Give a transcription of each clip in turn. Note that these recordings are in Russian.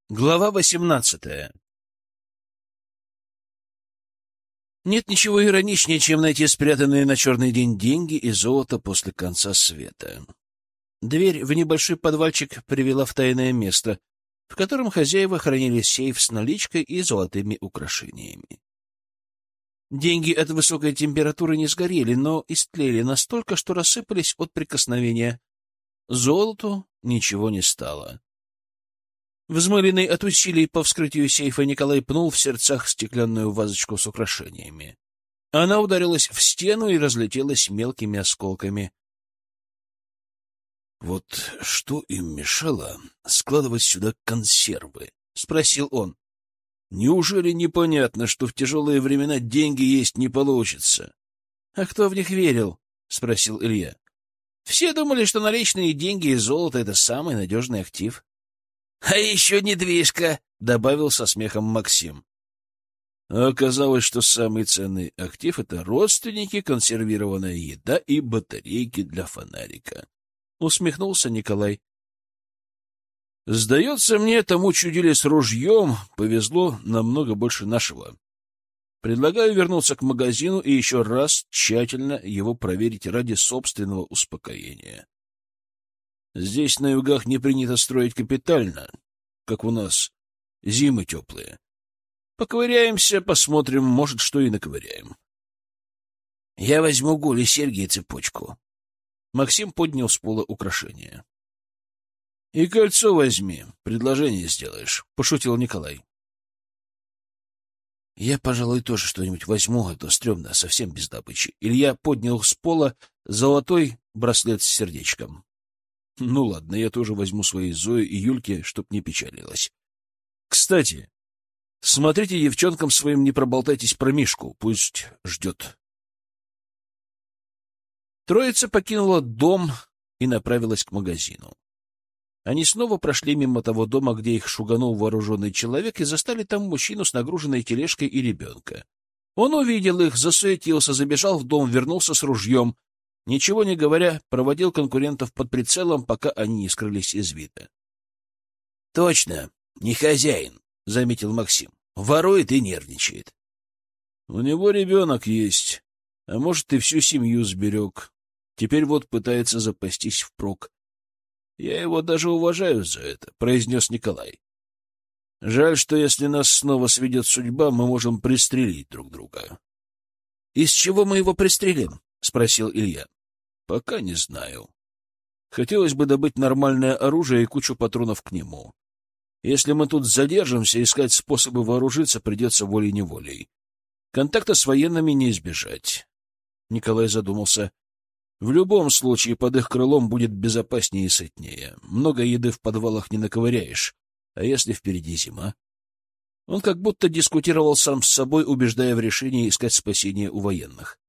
Глава 18. Нет ничего ироничнее, чем найти спрятанные на черный день деньги и золото после конца света. Дверь в небольшой подвальчик привела в тайное место, в котором хозяева хранили сейф с наличкой и золотыми украшениями. Деньги от высокой температуры не сгорели, но истлели настолько, что рассыпались от прикосновения. Золоту ничего не стало. Взмыленный от усилий по вскрытию сейфа, Николай пнул в сердцах стеклянную вазочку с украшениями. Она ударилась в стену и разлетелась мелкими осколками. — Вот что им мешало складывать сюда консервы? — спросил он. — Неужели непонятно, что в тяжелые времена деньги есть не получится? — А кто в них верил? — спросил Илья. — Все думали, что наличные деньги и золото — это самый надежный актив. — А еще недвижка, — добавил со смехом Максим. А оказалось, что самый ценный актив — это родственники, консервированная еда и батарейки для фонарика. Усмехнулся Николай. Сдается мне, тому чудили с ружьем повезло намного больше нашего. Предлагаю вернуться к магазину и еще раз тщательно его проверить ради собственного успокоения. Здесь на югах не принято строить капитально, как у нас зимы теплые. Поковыряемся, посмотрим, может, что и наковыряем. Я возьму Гуле серьги и цепочку. Максим поднял с пола украшение. — И кольцо возьми, предложение сделаешь, — пошутил Николай. — Я, пожалуй, тоже что-нибудь возьму, а то стрёмно, совсем без добычи. Илья поднял с пола золотой браслет с сердечком. — Ну ладно, я тоже возьму своей Зое и Юльке, чтоб не печалилась. Кстати, смотрите девчонкам своим, не проболтайтесь про Мишку, пусть ждет. Троица покинула дом и направилась к магазину. Они снова прошли мимо того дома, где их шуганул вооруженный человек, и застали там мужчину с нагруженной тележкой и ребенка. Он увидел их, засуетился, забежал в дом, вернулся с ружьем. Ничего не говоря, проводил конкурентов под прицелом, пока они не скрылись из вида. — Точно, не хозяин, — заметил Максим. — Ворует и нервничает. — У него ребенок есть, а может, и всю семью сберег. Теперь вот пытается запастись впрок. Я его даже уважаю за это, — произнес Николай. Жаль, что если нас снова сведет судьба, мы можем пристрелить друг друга. — Из чего мы его пристрелим? — спросил Илья. — Пока не знаю. Хотелось бы добыть нормальное оружие и кучу патронов к нему. Если мы тут задержимся, искать способы вооружиться придется волей-неволей. Контакта с военными не избежать. Николай задумался. В любом случае, под их крылом будет безопаснее и сытнее. Много еды в подвалах не наковыряешь. А если впереди зима? Он как будто дискутировал сам с собой, убеждая в решении искать спасение у военных.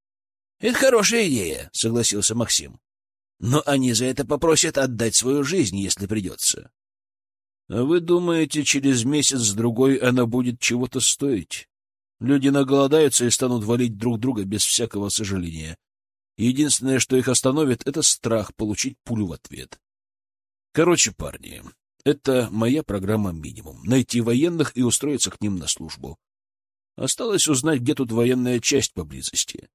— Это хорошая идея, — согласился Максим. — Но они за это попросят отдать свою жизнь, если придется. — А вы думаете, через месяц-другой она будет чего-то стоить? Люди наголодаются и станут валить друг друга без всякого сожаления. Единственное, что их остановит, — это страх получить пулю в ответ. Короче, парни, это моя программа минимум — найти военных и устроиться к ним на службу. Осталось узнать, где тут военная часть поблизости.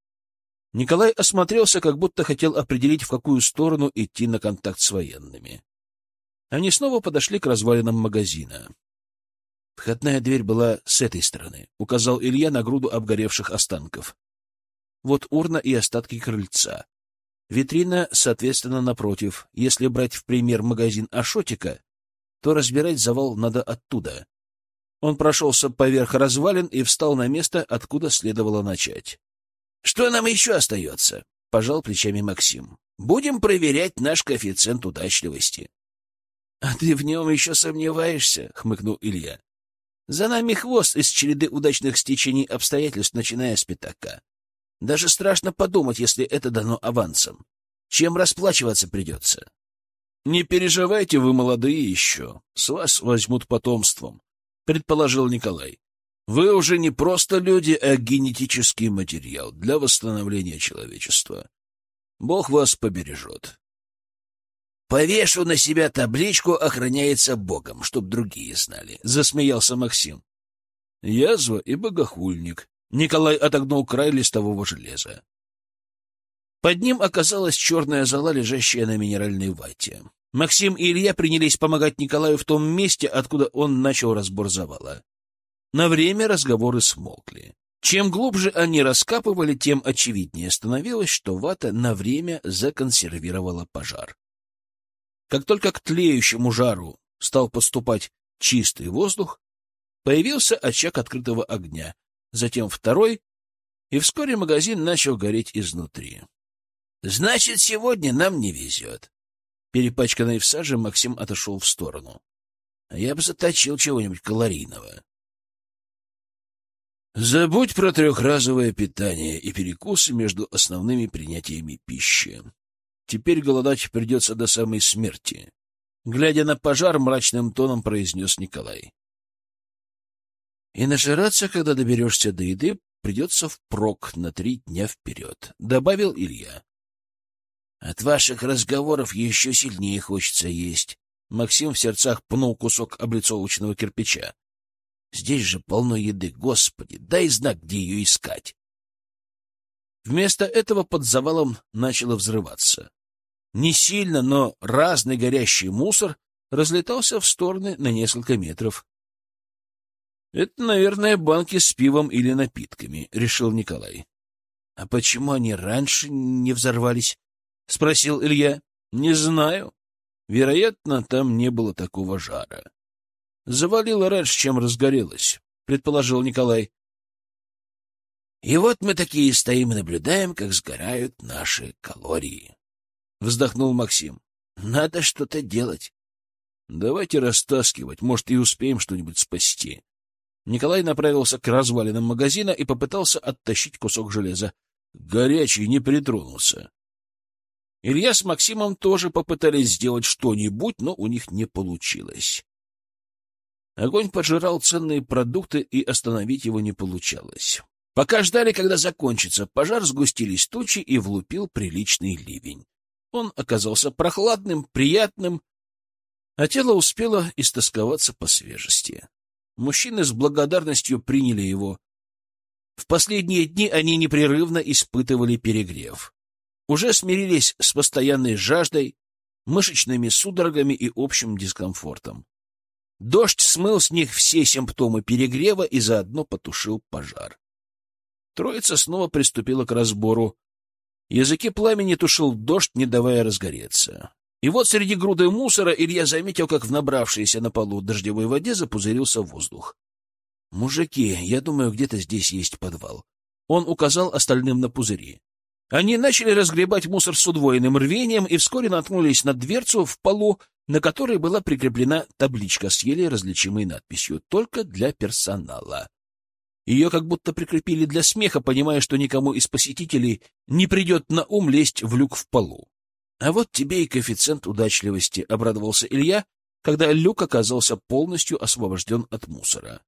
Николай осмотрелся, как будто хотел определить, в какую сторону идти на контакт с военными. Они снова подошли к развалинам магазина. Входная дверь была с этой стороны, — указал Илья на груду обгоревших останков. Вот урна и остатки крыльца. Витрина, соответственно, напротив. Если брать в пример магазин Ашотика, то разбирать завал надо оттуда. Он прошелся поверх развалин и встал на место, откуда следовало начать. — Что нам еще остается? — пожал плечами Максим. — Будем проверять наш коэффициент удачливости. — А ты в нем еще сомневаешься? — хмыкнул Илья. — За нами хвост из череды удачных стечений обстоятельств, начиная с пятака. Даже страшно подумать, если это дано авансом. Чем расплачиваться придется? — Не переживайте, вы молодые еще. С вас возьмут потомством, — предположил Николай. Вы уже не просто люди, а генетический материал для восстановления человечества. Бог вас побережет. Повешу на себя табличку «Охраняется Богом», чтоб другие знали, — засмеялся Максим. Язва и богохульник. Николай отогнул край листового железа. Под ним оказалась черная зола, лежащая на минеральной вате. Максим и Илья принялись помогать Николаю в том месте, откуда он начал разбор завала. На время разговоры смолкли. Чем глубже они раскапывали, тем очевиднее становилось, что вата на время законсервировала пожар. Как только к тлеющему жару стал поступать чистый воздух, появился очаг открытого огня, затем второй, и вскоре магазин начал гореть изнутри. — Значит, сегодня нам не везет. Перепачканный в саже, Максим отошел в сторону. — Я бы заточил чего-нибудь калорийного. — Забудь про трехразовое питание и перекусы между основными принятиями пищи. Теперь голодать придется до самой смерти. Глядя на пожар, мрачным тоном произнес Николай. И нажираться, когда доберешься до еды, придется впрок на 3 дня вперед, — добавил Илья. — От ваших разговоров еще сильнее хочется есть. Максим в сердцах пнул кусок облицовочного кирпича. — Здесь же полно еды, Господи, дай знак, где ее искать. Вместо этого под завалом начало взрываться. Не сильно, но разный горящий мусор разлетался в стороны на несколько метров. — Это, наверное, банки с пивом или напитками, — решил Николай. — А почему они раньше не взорвались? — спросил Илья. — Не знаю. Вероятно, там не было такого жара. Завалило раньше, чем разгорелось, — предположил Николай. — И вот мы такие стоим и наблюдаем, как сгорают наши калории. — вздохнул Максим. — Надо что-то делать. — Давайте растаскивать, может, и успеем что-нибудь спасти. Николай направился к развалинам магазина и попытался оттащить кусок железа. Горячий, не притронулся. Илья с Максимом тоже попытались сделать что-нибудь, но у них не получилось. Огонь поджирал ценные продукты, и остановить его не получалось. Пока ждали, когда закончится пожар, сгустились тучи и влупил приличный ливень. Он оказался прохладным, приятным, а тело успело истосковаться по свежести. Мужчины с благодарностью приняли его. В последние дни они непрерывно испытывали перегрев. Уже смирились с постоянной жаждой, мышечными судорогами и общим дискомфортом. Дождь смыл с них все симптомы перегрева и заодно потушил пожар. Троица снова приступила к разбору. Языки пламени тушил дождь, не давая разгореться. И вот среди груды мусора Илья заметил, как в набравшейся на полу дождевой воде запузырился воздух. — Мужики, я думаю, где-то здесь есть подвал. Он указал остальным на пузыри. Они начали разгребать мусор с удвоенным рвением и вскоре наткнулись на дверцу в полу, на которой была прикреплена табличка с еле различимой надписью «Только для персонала». Ее как будто прикрепили для смеха, понимая, что никому из посетителей не придет на ум лезть в люк в полу. — А вот тебе и коэффициент удачливости, — обрадовался Илья, когда люк оказался полностью освобожден от мусора.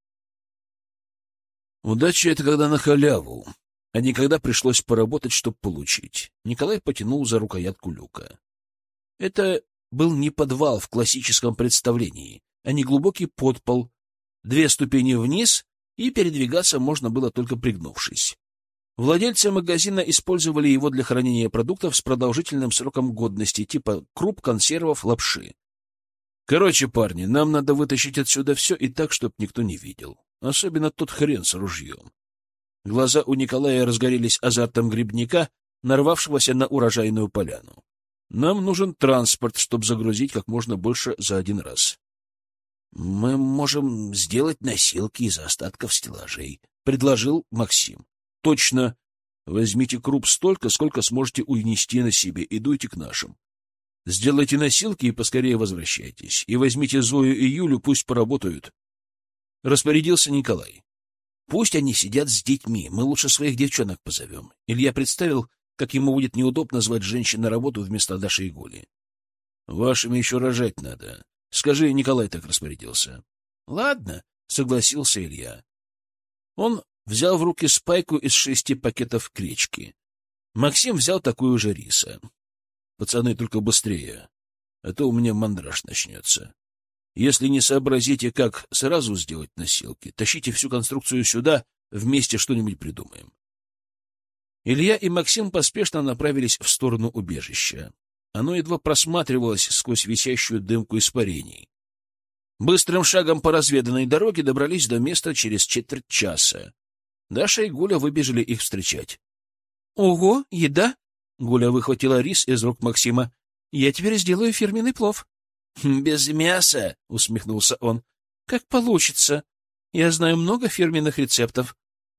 — Удача — это когда на халяву, а не когда пришлось поработать, чтобы получить. Николай потянул за рукоятку люка. Это был не подвал в классическом представлении, а не глубокий подпол, 2 ступени вниз, и передвигаться можно было только пригнувшись. Владельцы магазина использовали его для хранения продуктов с продолжительным сроком годности, типа круп, консервов, лапши. Короче, парни, нам надо вытащить отсюда все и так, чтоб никто не видел. Особенно тот хрен с ружьем. Глаза у Николая разгорелись азартом грибника, нарвавшегося на урожайную поляну. Нам нужен транспорт, чтобы загрузить как можно больше за один раз. — Мы можем сделать носилки из остатков стеллажей, — предложил Максим. — Точно. Возьмите круп столько, сколько сможете унести на себе, и дуйте к нашим. Сделайте носилки и поскорее возвращайтесь. И возьмите Зою и Юлю, пусть поработают. Распорядился Николай. Пусть они сидят с детьми, мы лучше своих девчонок позовем. Илья представил, как ему будет неудобно звать женщин на работу вместо Даши и Голи. Вашими еще рожать надо. Скажи, Николай так распорядился. Ладно, согласился Илья. Он взял в руки спайку из 6 пакетов гречки. Максим взял такую же риса. Пацаны, только быстрее. а то у меня мандраж начнется. Если не сообразите, как сразу сделать носилки, тащите всю конструкцию сюда, вместе что-нибудь придумаем. Илья и Максим поспешно направились в сторону убежища. Оно едва просматривалось сквозь висящую дымку испарений. Быстрым шагом по разведанной дороге добрались до места через четверть часа. Даша и Гуля выбежали их встречать. — Ого, еда! — Гуля выхватила рис из рук Максима. — Я теперь сделаю фирменный плов. — Без мяса! — усмехнулся он. — Как получится. Я знаю много фирменных рецептов.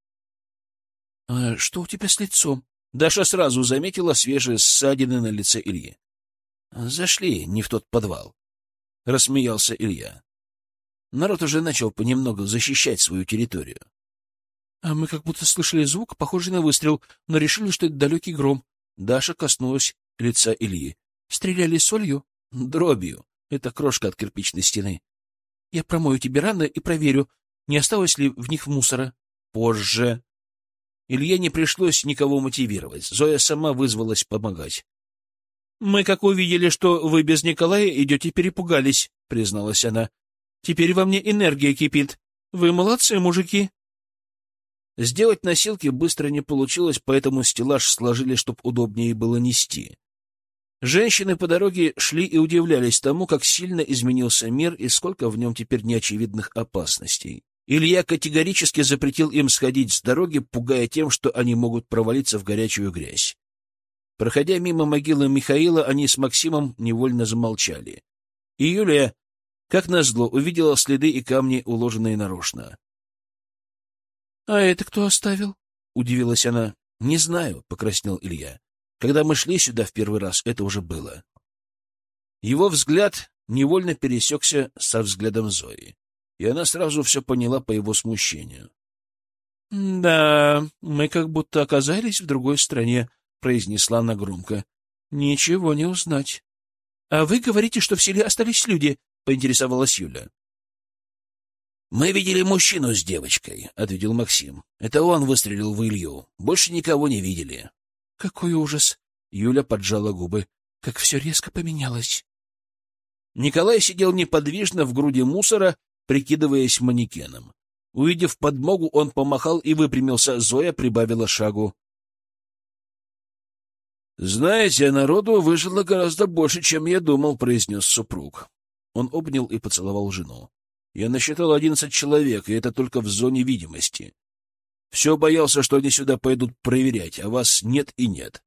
— А что у тебя с лицом? Даша сразу заметила свежие ссадины на лице Ильи. — Зашли не в тот подвал, — рассмеялся Илья. Народ уже начал понемногу защищать свою территорию. — А мы как будто слышали звук, похожий на выстрел, но решили, что это далекий гром. Даша коснулась лица Ильи. — Стреляли солью? — Дробью. Это крошка от кирпичной стены. — Я промою тебе раны и проверю, не осталось ли в них мусора. — Позже. Илье не пришлось никого мотивировать. Зоя сама вызвалась помогать. — Мы, как увидели, что вы без Николая идете, перепугались, — призналась она. — Теперь во мне энергия кипит. Вы молодцы, мужики. Сделать носилки быстро не получилось, поэтому стеллаж сложили, чтоб удобнее было нести. Женщины по дороге шли и удивлялись тому, как сильно изменился мир и сколько в нем теперь неочевидных опасностей. Илья категорически запретил им сходить с дороги, пугая тем, что они могут провалиться в горячую грязь. Проходя мимо могилы Михаила, они с Максимом невольно замолчали. И Юлия, как назло, увидела следы и камни, уложенные нарочно. — А это кто оставил? — удивилась она. — Не знаю, — покраснел Илья. Когда мы шли сюда в первый раз, это уже было. Его взгляд невольно пересекся со взглядом Зои, и она сразу все поняла по его смущению. — Да, мы как будто оказались в другой стране, — произнесла она громко. — Ничего не узнать. — А вы говорите, что в селе остались люди, — поинтересовалась Юля. — Мы видели мужчину с девочкой, — ответил Максим. — Это он выстрелил в Илью. Больше никого не видели. — Какой ужас! — Юля поджала губы. — Как все резко поменялось. Николай сидел неподвижно в груди мусора, прикидываясь манекеном. Увидев подмогу, он помахал и выпрямился. Зоя прибавила шагу. — Знаете, народу выжило гораздо больше, чем я думал, — произнес супруг. Он обнял и поцеловал жену. Я насчитал 11 человек, и это только в зоне видимости. Все боялся, что они сюда пойдут проверять, а вас нет и нет.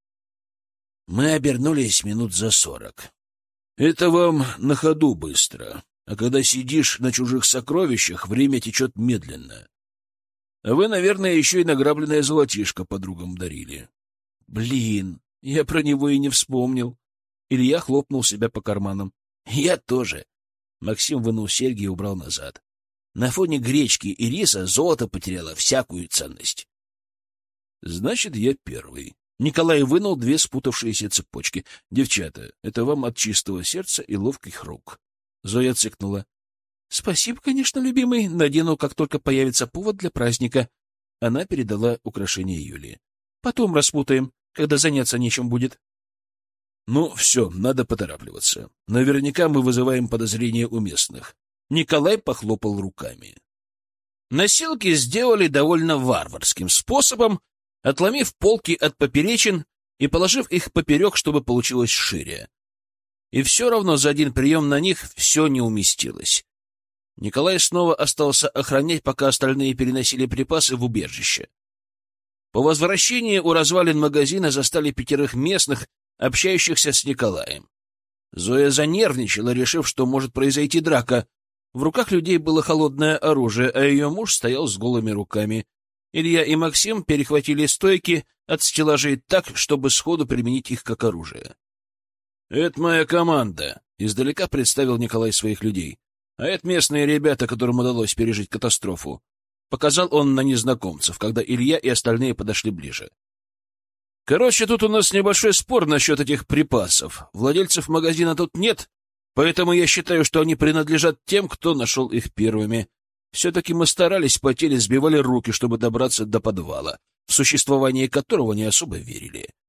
Мы обернулись минут за 40. Это вам на ходу быстро, а когда сидишь на чужих сокровищах, время течет медленно. А вы, наверное, еще и награбленное золотишко подругам дарили. Блин, я про него и не вспомнил. Илья хлопнул себя по карманам. Я тоже. Максим вынул серьги и убрал назад. На фоне гречки и риса золото потеряло всякую ценность. Значит, я первый. Николай вынул 2 спутавшиеся цепочки. Девчата, это вам от чистого сердца и ловких рук. Зоя цыкнула. Спасибо, конечно, любимый. Надену, как только появится повод для праздника. Она передала украшение Юлии. Потом распутаем, когда заняться нечем будет. Ну, все, надо поторапливаться. Наверняка мы вызываем подозрения у местных. Николай похлопал руками. Носилки сделали довольно варварским способом, отломив полки от поперечин и положив их поперек, чтобы получилось шире. И все равно за один прием на них все не уместилось. Николай снова остался охранять, пока остальные переносили припасы в убежище. По возвращении у развалин магазина застали 5 местных, общающихся с Николаем. Зоя занервничала, решив, что может произойти драка. В руках людей было холодное оружие, а ее муж стоял с голыми руками. Илья и Максим перехватили стойки от стеллажей так, чтобы сходу применить их как оружие. — Это моя команда, — издалека представил Николай своих людей. — А это местные ребята, которым удалось пережить катастрофу. Показал он на незнакомцев, когда Илья и остальные подошли ближе. Короче, тут у нас небольшой спор насчет этих припасов. Владельцев магазина тут нет, поэтому я считаю, что они принадлежат тем, кто нашел их первыми. Все-таки мы старались, потели, сбивали руки, чтобы добраться до подвала, в существование которого не особо верили.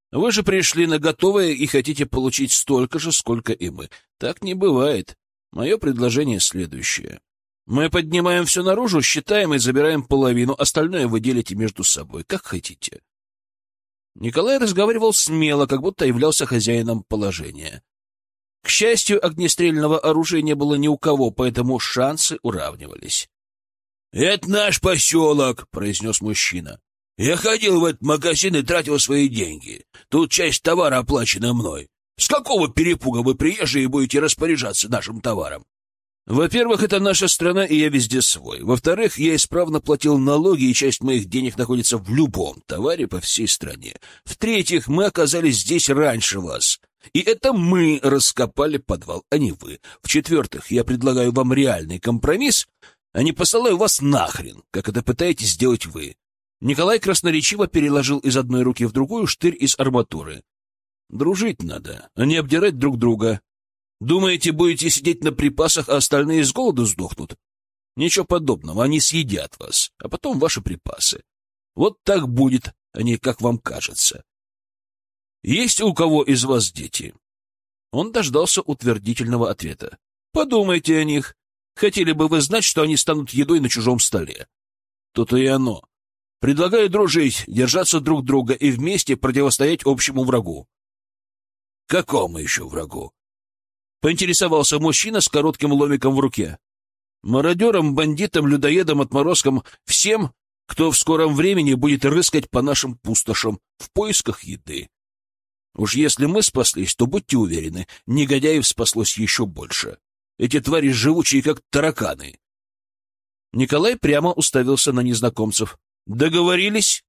Вы же пришли на готовое и хотите получить столько же, сколько и мы. Так не бывает. Мое предложение следующее. Мы поднимаем все наружу, считаем и забираем половину, остальное вы делите между собой, как хотите. Николай разговаривал смело, как будто являлся хозяином положения. К счастью, огнестрельного оружия не было ни у кого, поэтому шансы уравнивались. — Это наш поселок, — произнес мужчина. — Я ходил в этот магазин и тратил свои деньги. Тут часть товара оплачена мной. С какого перепуга вы, приезжие, будете распоряжаться нашим товаром? Во-первых, это наша страна, и я везде свой. Во-вторых, я исправно платил налоги, и часть моих денег находится в любом товаре по всей стране. В-третьих, мы оказались здесь раньше вас. И это мы раскопали подвал, а не вы. В-четвертых, я предлагаю вам реальный компромисс, а не посылаю вас нахрен, как это пытаетесь сделать вы. Николай красноречиво переложил из одной руки в другую штырь из арматуры. Дружить надо, а не обдирать друг друга. Думаете, будете сидеть на припасах, а остальные с голоду сдохнут? Ничего подобного, они съедят вас, а потом ваши припасы. Вот так будет, а не как вам кажется. Есть у кого из вас дети? Он дождался утвердительного ответа. Подумайте о них. Хотели бы вы знать, что они станут едой на чужом столе? То-то и оно. Предлагаю дружить, держаться друг друга и вместе противостоять общему врагу. Какому еще врагу? Поинтересовался мужчина с коротким ломиком в руке. Мародерам, бандитам, людоедам, отморозкам, всем, кто в скором времени будет рыскать по нашим пустошам в поисках еды. Уж если мы спаслись, то будьте уверены, негодяев спаслось еще больше. Эти твари живучие, как тараканы. Николай прямо уставился на незнакомцев. Договорились?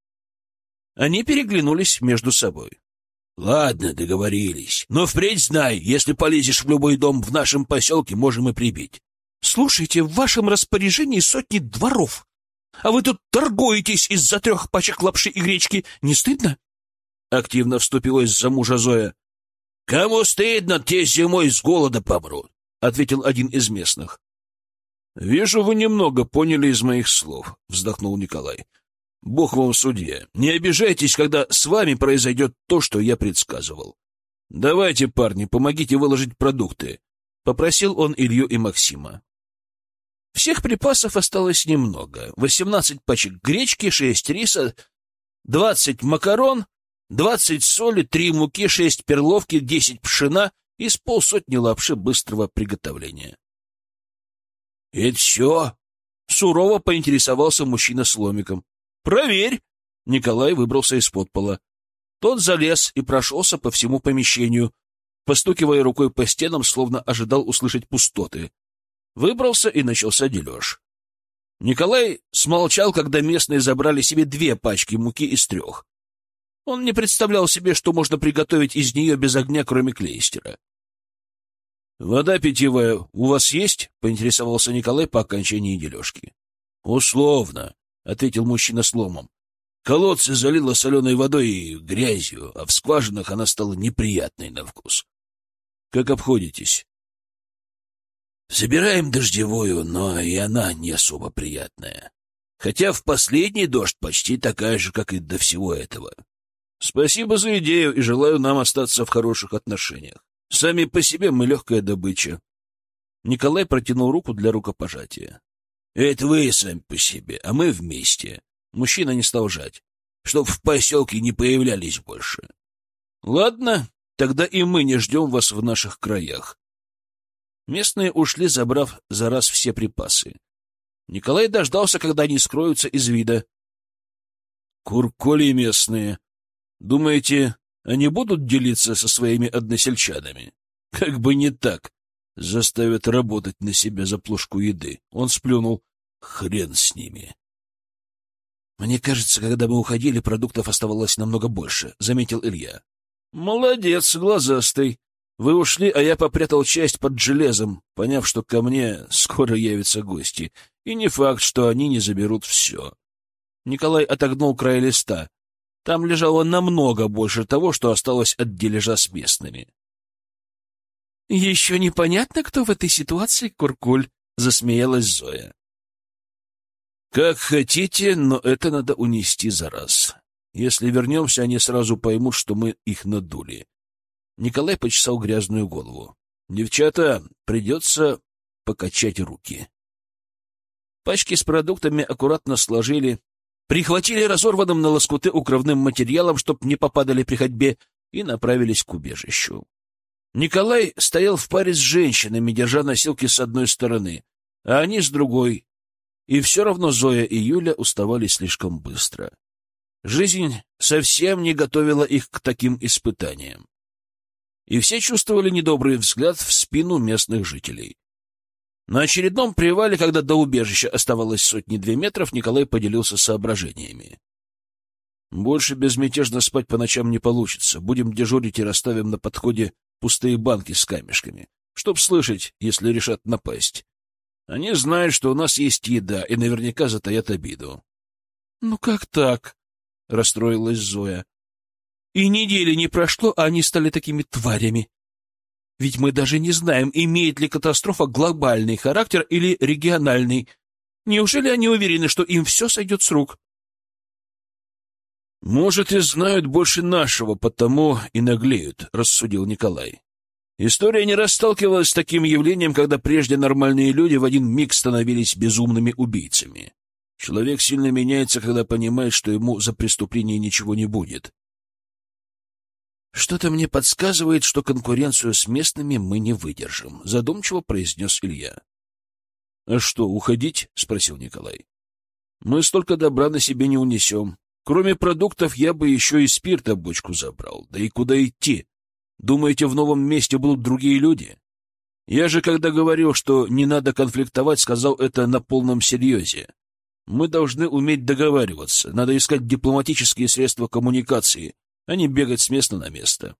Они переглянулись между собой. Ладно, договорились. Но впредь знай, если полезешь в любой дом в нашем поселке, можем и прибить. Слушайте, в вашем распоряжении сотни дворов. А вы тут торгуетесь из-за 3 пачек лапши и гречки. Не стыдно? Активно вступилась за мужа Зоя. Кому стыдно, те зимой с голода помрут, ответил один из местных. Вижу, вы немного поняли из моих слов, вздохнул Николай. Бог вам судья. Не обижайтесь, когда с вами произойдет то, что я предсказывал. Давайте, парни, помогите выложить продукты. Попросил он Илью и Максима. Всех припасов осталось немного. 18 пачек гречки, 6 риса, 20 макарон, 20 соли, 3 муки, 6 перловки, 10 пшена и с полсотни лапши быстрого приготовления. — Это все? — сурово поинтересовался мужчина с ломиком. «Проверь!» Николай выбрался из-под пола. Тот залез и прошелся по всему помещению, постукивая рукой по стенам, словно ожидал услышать пустоты. Выбрался и начался дележ. Николай смолчал, когда местные забрали себе 2 пачки муки из 3. Он не представлял себе, что можно приготовить из нее без огня, кроме клейстера. «Вода питьевая у вас есть?» — поинтересовался Николай по окончании дележки. «Условно», — ответил мужчина с ломом. Колодцы залило соленой водой и грязью, а в скважинах она стала неприятной на вкус. Как обходитесь? Собираем дождевую, но и она не особо приятная. Хотя в последний дождь почти такая же, как и до всего этого. Спасибо за идею и желаю нам остаться в хороших отношениях. Сами по себе мы легкая добыча. Николай протянул руку для рукопожатия. Это вы сами по себе, а мы вместе. Мужчина не стал жать, чтоб в поселке не появлялись больше. Ладно, тогда и мы не ждем вас в наших краях. Местные ушли, забрав за раз все припасы. Николай дождался, когда они скроются из вида. Курколи местные. Думаете, они будут делиться со своими односельчанами? Как бы не так. Заставят работать на себя за плошку еды. Он сплюнул. Хрен с ними. Мне кажется, когда мы уходили, продуктов оставалось намного больше, — заметил Илья. Молодец, глазастый. Вы ушли, а я попрятал часть под железом, поняв, что ко мне скоро явятся гости. И не факт, что они не заберут все. Николай отогнул край листа. Там лежало намного больше того, что осталось от дележа с местными. — Еще непонятно, кто в этой ситуации куркуль, — засмеялась Зоя. — Как хотите, но это надо унести за раз. Если вернемся, они сразу поймут, что мы их надули. Николай почесал грязную голову. Девчата, придется покачать руки. Пачки с продуктами аккуратно сложили, прихватили разорванным на лоскуты укрывным материалом, чтоб не попадали при ходьбе, и направились к убежищу. Николай стоял в паре с женщинами, держа носилки с одной стороны, а они с другой. И все равно Зоя и Юля уставали слишком быстро. Жизнь совсем не готовила их к таким испытаниям. И все чувствовали недобрый взгляд в спину местных жителей. На очередном привале, когда до убежища оставалось 100-2 метров, Николай поделился соображениями. «Больше безмятежно спать по ночам не получится. Будем дежурить и расставим на подходе пустые банки с камешками, чтоб слышать, если решат напасть. Они знают, что у нас есть еда, и наверняка затаят обиду». «Ну как так?» — расстроилась Зоя. «И недели не прошло, а они стали такими тварями. Ведь мы даже не знаем, имеет ли катастрофа глобальный характер или региональный. Неужели они уверены, что им все сойдет с рук?» «Может, и знают больше нашего, потому и наглеют», — рассудил Николай. История не раз сталкивалась с таким явлением, когда прежде нормальные люди в один миг становились безумными убийцами. Человек сильно меняется, когда понимает, что ему за преступление ничего не будет. «Что-то мне подсказывает, что конкуренцию с местными мы не выдержим», — задумчиво произнес Илья. «А что, уходить?» — спросил Николай. «Мы столько добра на себе не унесем. Кроме продуктов, я бы еще и спирта бочку забрал. Да и куда идти? Думаете, в новом месте будут другие люди? Я же, когда говорил, что не надо конфликтовать, сказал это на полном серьезе. Мы должны уметь договариваться, надо искать дипломатические средства коммуникации, а не бегать с места на место».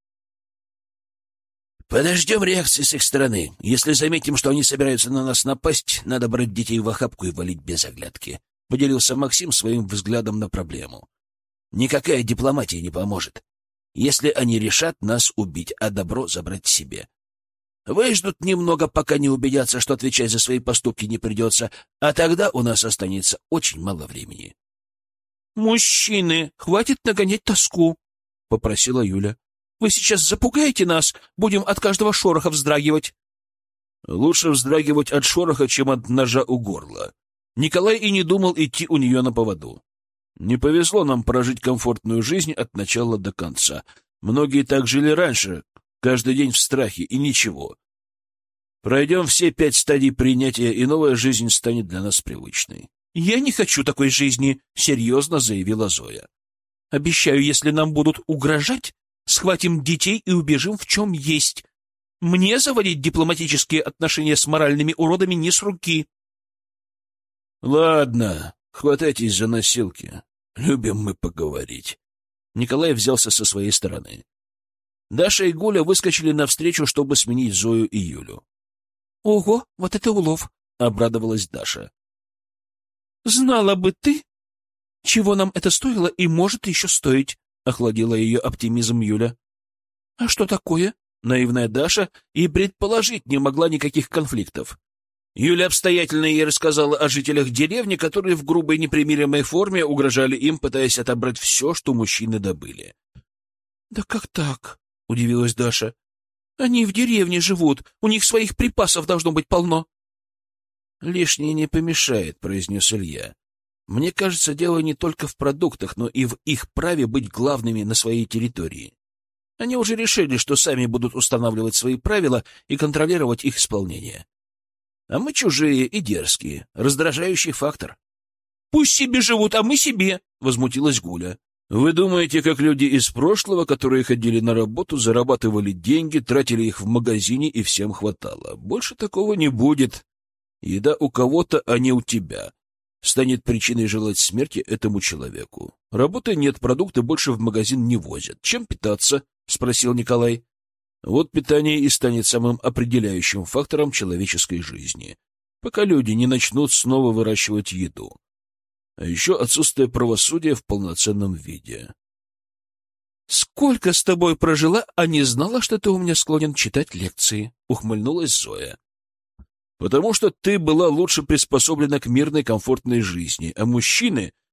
«Подождем реакции с их стороны. Если заметим, что они собираются на нас напасть, надо брать детей в охапку и валить без оглядки», — поделился Максим своим взглядом на проблему. «Никакая дипломатия не поможет. Если они решат нас убить, а добро забрать себе. Выждут немного, пока не убедятся, что отвечать за свои поступки не придется, а тогда у нас останется очень мало времени». «Мужчины, хватит нагонять тоску», — попросила Юля. «Вы сейчас запугаете нас, будем от каждого шороха вздрагивать». «Лучше вздрагивать от шороха, чем от ножа у горла». Николай и не думал идти у нее на поводу. Не повезло нам прожить комфортную жизнь от начала до конца. Многие так жили раньше, каждый день в страхе, и ничего. Пройдем все 5 стадий принятия, и новая жизнь станет для нас привычной. «Я не хочу такой жизни», — серьезно заявила Зоя. «Обещаю, если нам будут угрожать, схватим детей и убежим в чем есть. Мне заводить дипломатические отношения с моральными уродами не с руки». «Ладно, хватайтесь за носилки. Любим мы поговорить». Николай взялся со своей стороны. Даша и Гуля выскочили навстречу, чтобы сменить Зою и Юлю. «Ого, вот это улов!» — обрадовалась Даша. «Знала бы ты, чего нам это стоило и может еще стоить», — охладила ее оптимизм Юля. «А что такое?» — наивная Даша и предположить не могла никаких конфликтов. Юля обстоятельно ей рассказала о жителях деревни, которые в грубой непримиримой форме угрожали им, пытаясь отобрать все, что мужчины добыли. «Да как так?» — удивилась Даша. «Они в деревне живут, у них своих припасов должно быть полно». «Лишнее не помешает», — произнес Илья. «Мне кажется, дело не только в продуктах, но и в их праве быть главными на своей территории. Они уже решили, что сами будут устанавливать свои правила и контролировать их исполнение. А мы чужие и дерзкие, раздражающий фактор». «Пусть себе живут, а мы себе», — возмутилась Гуля. «Вы думаете, как люди из прошлого, которые ходили на работу, зарабатывали деньги, тратили их в магазине и всем хватало? Больше такого не будет. Еда у кого-то, а не у тебя, станет причиной желать смерти этому человеку. Работы нет, продукты больше в магазин не возят. Чем питаться?» — спросил Николай. «Вот питание и станет самым определяющим фактором человеческой жизни, пока люди не начнут снова выращивать еду. А еще отсутствие правосудия в полноценном виде». «Сколько с тобой прожила, а не знала, что ты у меня склонен читать лекции», — ухмыльнулась Зоя. «Потому что ты была лучше приспособлена к мирной, комфортной жизни, а мужчины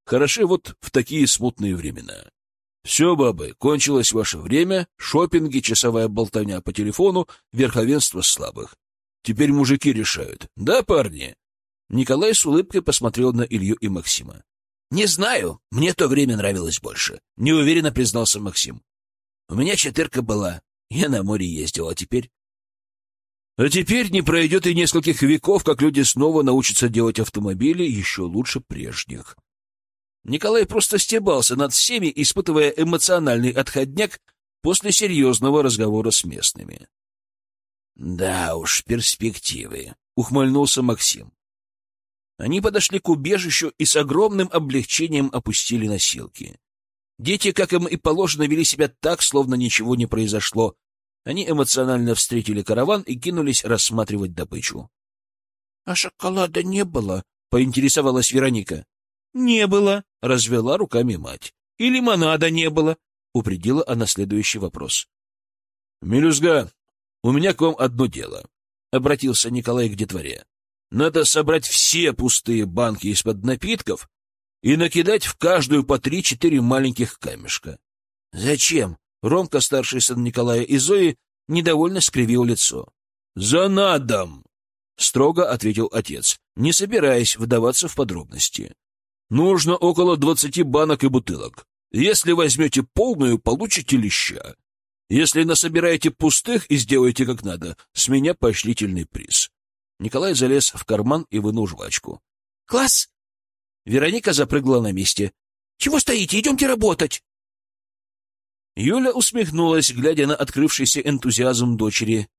хороши вот в такие смутные времена. Все, бабы, кончилось ваше время, шопинги, часовая болтовня по телефону, верховенство слабых. Теперь мужики решают. Да, парни?» Николай с улыбкой посмотрел на Илью и Максима. «Не знаю, мне то время нравилось больше», — неуверенно признался Максим. «У меня 4 была, я на море ездил, а теперь...» «А теперь не пройдет и нескольких веков, как люди снова научатся делать автомобили еще лучше прежних». Николай просто стебался над всеми, испытывая эмоциональный отходняк после серьезного разговора с местными. «Да уж, перспективы», — ухмыльнулся Максим. Они подошли к убежищу и с огромным облегчением опустили носилки. Дети, как им и положено, вели себя так, словно ничего не произошло. Они эмоционально встретили караван и кинулись рассматривать добычу. — А шоколада не было? — поинтересовалась Вероника. — Не было, — развела руками мать. — И лимонада не было, — упредила она следующий вопрос. — Мелюзга, у меня к вам одно дело, — обратился Николай к детворе. — Надо собрать все пустые банки из-под напитков и накидать в каждую по 3-4 маленьких камешка. — Зачем? Ромка, старший сын Николая и Зои, недовольно скривил лицо. — За надом! — строго ответил отец, не собираясь вдаваться в подробности. — Нужно около 20 банок и бутылок. Если возьмете полную, получите леща. Если насобираете пустых и сделаете как надо, с меня поощрительный приз. Николай залез в карман и вынул жвачку. — Класс! Вероника запрыгала на месте. — Чего стоите? Идемте работать! Юля усмехнулась, глядя на открывшийся энтузиазм дочери.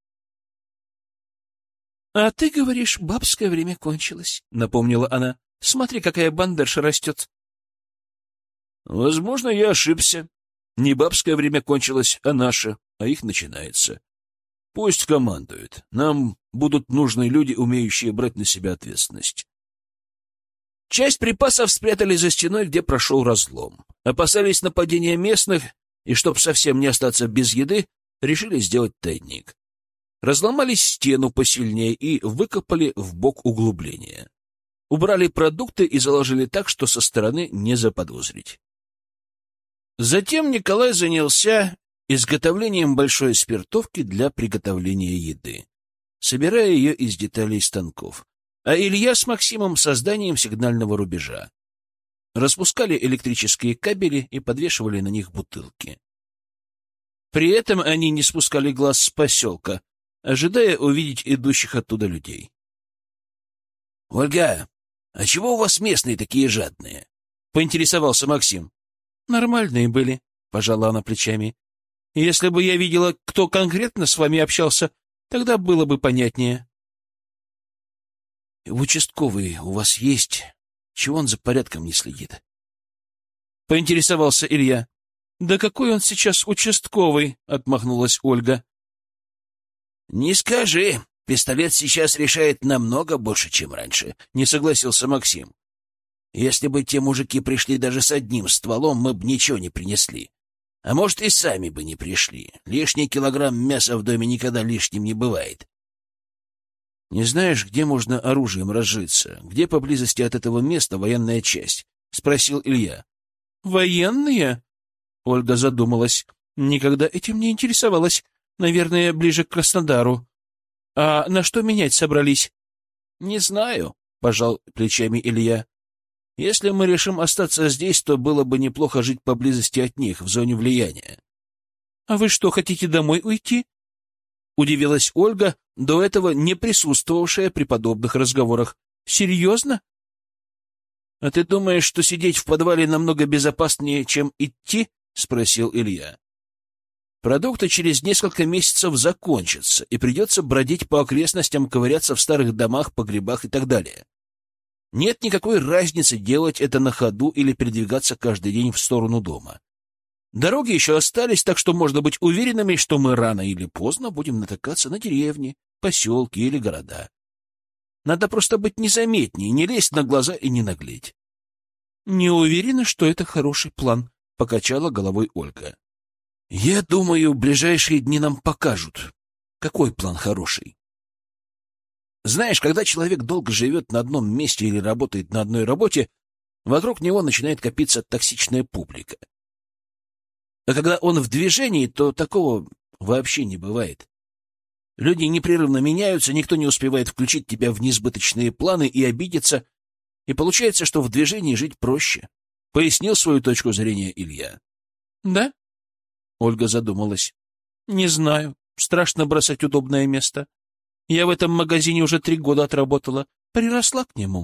— А ты говоришь, бабское время кончилось, — напомнила она. — Смотри, какая бандерша растет. — Возможно, я ошибся. Не бабское время кончилось, а наше, а их начинается. Пусть командуют. Нам будут нужны люди, умеющие брать на себя ответственность. Часть припасов спрятали за стеной, где прошел разлом. Опасались нападения местных, и, чтоб совсем не остаться без еды, решили сделать тайник. Разломали стену посильнее и выкопали вбок углубления. Убрали продукты и заложили так, что со стороны не заподозрить. Затем Николай занялся изготовлением большой спиртовки для приготовления еды, собирая ее из деталей станков, а Илья с Максимом — созданием сигнального рубежа. Распускали электрические кабели и подвешивали на них бутылки. При этом они не спускали глаз с поселка, ожидая увидеть идущих оттуда людей. — Ольга, а чего у вас местные такие жадные? — поинтересовался Максим. — Нормальные были, — пожала она плечами. — Если бы я видела, кто конкретно с вами общался, тогда было бы понятнее. — Участковый у вас есть? Чего он за порядком не следит? Поинтересовался Илья. — Да какой он сейчас участковый? — отмахнулась Ольга. — Не скажи. Пистолет сейчас решает намного больше, чем раньше, — не согласился Максим. — Если бы те мужики пришли даже с одним стволом, мы бы ничего не принесли. А может, и сами бы не пришли. Лишний килограмм мяса в доме никогда лишним не бывает. — Не знаешь, где можно оружием разжиться? Где поблизости от этого места военная часть? — спросил Илья. — Военные? — Ольга задумалась. — Никогда этим не интересовалась. Наверное, ближе к Краснодару. — А на что менять собрались? — Не знаю, — пожал плечами Илья. — Если мы решим остаться здесь, то было бы неплохо жить поблизости от них, в зоне влияния. — А вы что, хотите домой уйти? — удивилась Ольга, до этого не присутствовавшая при подобных разговорах. — Серьезно? — А ты думаешь, что сидеть в подвале намного безопаснее, чем идти? — спросил Илья. — Продукты через несколько месяцев закончатся, и придется бродить по окрестностям, ковыряться в старых домах, погребах и так далее. Нет никакой разницы делать это на ходу или передвигаться каждый день в сторону дома. Дороги еще остались, так что можно быть уверенными, что мы рано или поздно будем натыкаться на деревни, поселки или города. Надо просто быть незаметнее, не лезть на глаза и не наглеть. — Не уверена, что это хороший план, — покачала головой Ольга. — Я думаю, ближайшие дни нам покажут, какой план хороший. Знаешь, когда человек долго живет на одном месте или работает на одной работе, Вокруг него начинает копиться токсичная публика. А когда он в движении, то такого вообще не бывает. Люди непрерывно меняются, никто не успевает включить тебя в несбыточные планы и обидеться, и получается, что в движении жить проще. Пояснил свою точку зрения Илья. — Да? — Ольга задумалась. — Не знаю. Страшно бросать удобное место. Я в этом магазине уже 3 года отработала. Приросла к нему.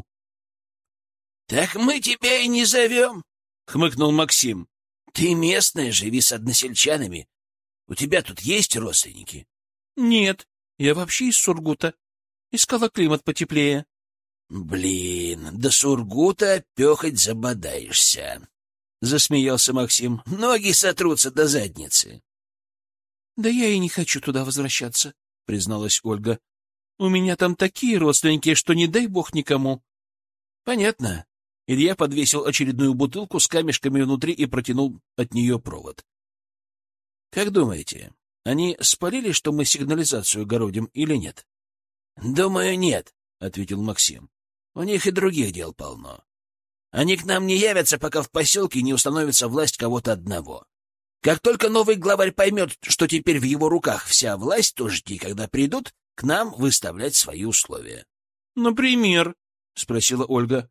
— Так мы тебя и не зовем, — хмыкнул Максим. — Ты местная, живи с односельчанами. У тебя тут есть родственники? — Нет, я вообще из Сургута. Искала климат потеплее. — Блин, до Сургута пехать забодаешься, — засмеялся Максим. — Ноги сотрутся до задницы. — Да я и не хочу туда возвращаться, — призналась Ольга. — У меня там такие родственники, что не дай бог никому. — Понятно. Илья подвесил очередную бутылку с камешками внутри и протянул от нее провод. — Как думаете, они спалили, что мы сигнализацию городим, или нет? — Думаю, нет, — ответил Максим. — У них и других дел полно. Они к нам не явятся, пока в поселке не установится власть кого-то одного. Как только новый главарь поймет, что теперь в его руках вся власть, то жди, когда придут к нам выставлять свои условия. — Например? — спросила Ольга.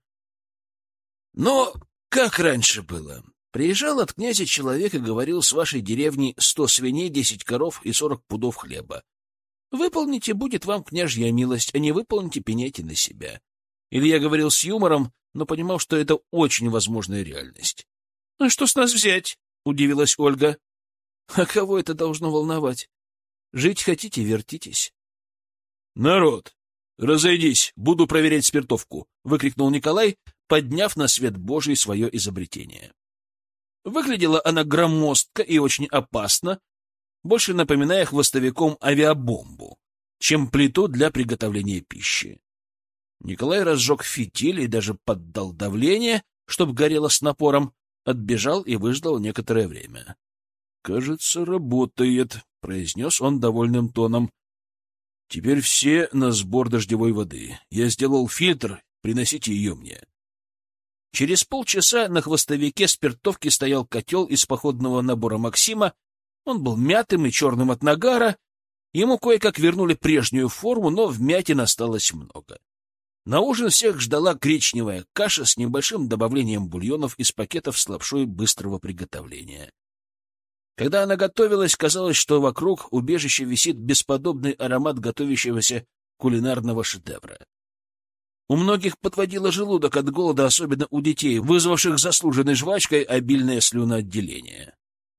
— Ну, как раньше было. Приезжал от князя человек и говорил: с вашей деревни 100 свиней, 10 коров и 40 пудов хлеба. Выполните, будет вам княжья милость, а не выполните, пеняйте на себя. Илья говорил с юмором, но понимал, что это очень возможная реальность. — А что с нас взять? — удивилась Ольга. — А кого это должно волновать? Жить хотите — вертитесь. — Народ, разойдись, буду проверять спиртовку! — выкрикнул Николай, подняв на свет Божий свое изобретение. Выглядела она громоздко и очень опасно, больше напоминая хвостовиком авиабомбу, чем плиту для приготовления пищи. Николай разжег фитиль и даже поддал давление, чтоб горело с напором, отбежал и выждал некоторое время. — Кажется, работает, — произнес он довольным тоном. — Теперь все на сбор дождевой воды. Я сделал фильтр, приносите ее мне. Через полчаса на хвостовике спиртовки стоял котел из походного набора Максима. Он был мятым и черным от нагара. Ему кое-как вернули прежнюю форму, но вмятин осталось много. На ужин всех ждала гречневая каша с небольшим добавлением бульонов из пакетов с лапшой быстрого приготовления. Когда она готовилась, казалось, что вокруг убежища висит бесподобный аромат готовящегося кулинарного шедевра. У многих подводило желудок от голода, особенно у детей, вызвавших заслуженной жвачкой обильное слюноотделение.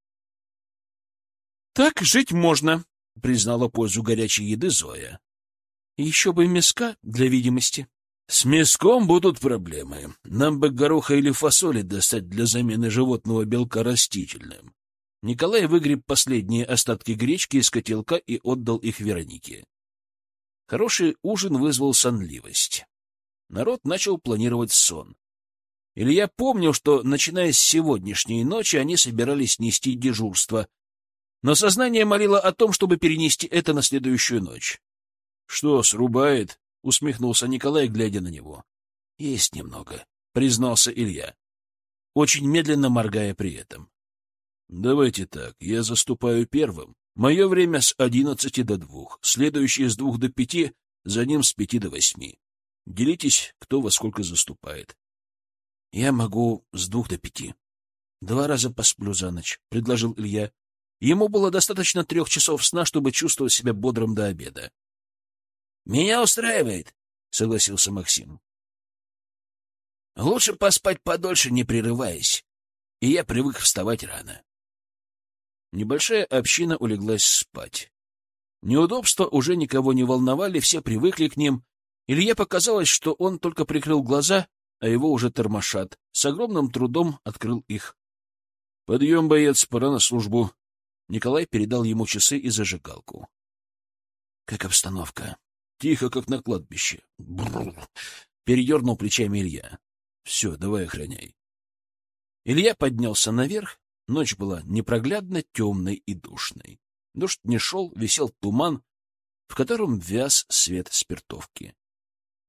«Так жить можно», — признала пользу горячей еды Зоя. «Еще бы мяска для видимости». «С мяском будут проблемы. Нам бы гороха или фасоли достать для замены животного белка растительным». Николай выгреб последние остатки гречки из котелка и отдал их Веронике. Хороший ужин вызвал сонливость. Народ начал планировать сон. Илья помнил, что, начиная с сегодняшней ночи, они собирались нести дежурство, но сознание молило о том, чтобы перенести это на следующую ночь. — Что, срубает? — усмехнулся Николай, глядя на него. — Есть немного, — признался Илья, очень медленно моргая при этом. — Давайте так, я заступаю первым. Мое время с 11 до 2, следующее с 2 до 5, за ним с 5 до 8. Делитесь, кто во сколько заступает. — Я могу с 2 до 5. 2 раза посплю за ночь, — предложил Илья. Ему было достаточно 3 часов сна, чтобы чувствовать себя бодрым до обеда. — Меня устраивает, — согласился Максим. — Лучше поспать подольше, не прерываясь, и я привык вставать рано. Небольшая община улеглась спать. Неудобства уже никого не волновали, все привыкли к ним. Илье показалось, что он только прикрыл глаза, а его уже тормошат. С огромным трудом открыл их. — Подъем, боец, пора на службу. Николай передал ему часы и зажигалку. — Как обстановка? — Тихо, как на кладбище. Передернул плечами Илья. — Все, давай охраняй. Илья поднялся наверх. Ночь была непроглядно темной и душной. Дождь не шел, висел туман, в котором вяз свет спиртовки.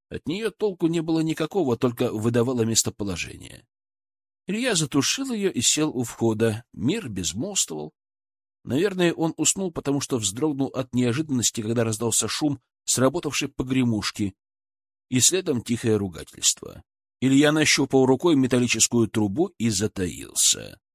От нее толку не было никакого, только выдавало местоположение. Илья затушил ее и сел у входа. Мир безмолвствовал. Наверное, он уснул, потому что вздрогнул от неожиданности, когда раздался шум сработавшей погремушки, и следом тихое ругательство. Илья нащупал рукой металлическую трубу и затаился.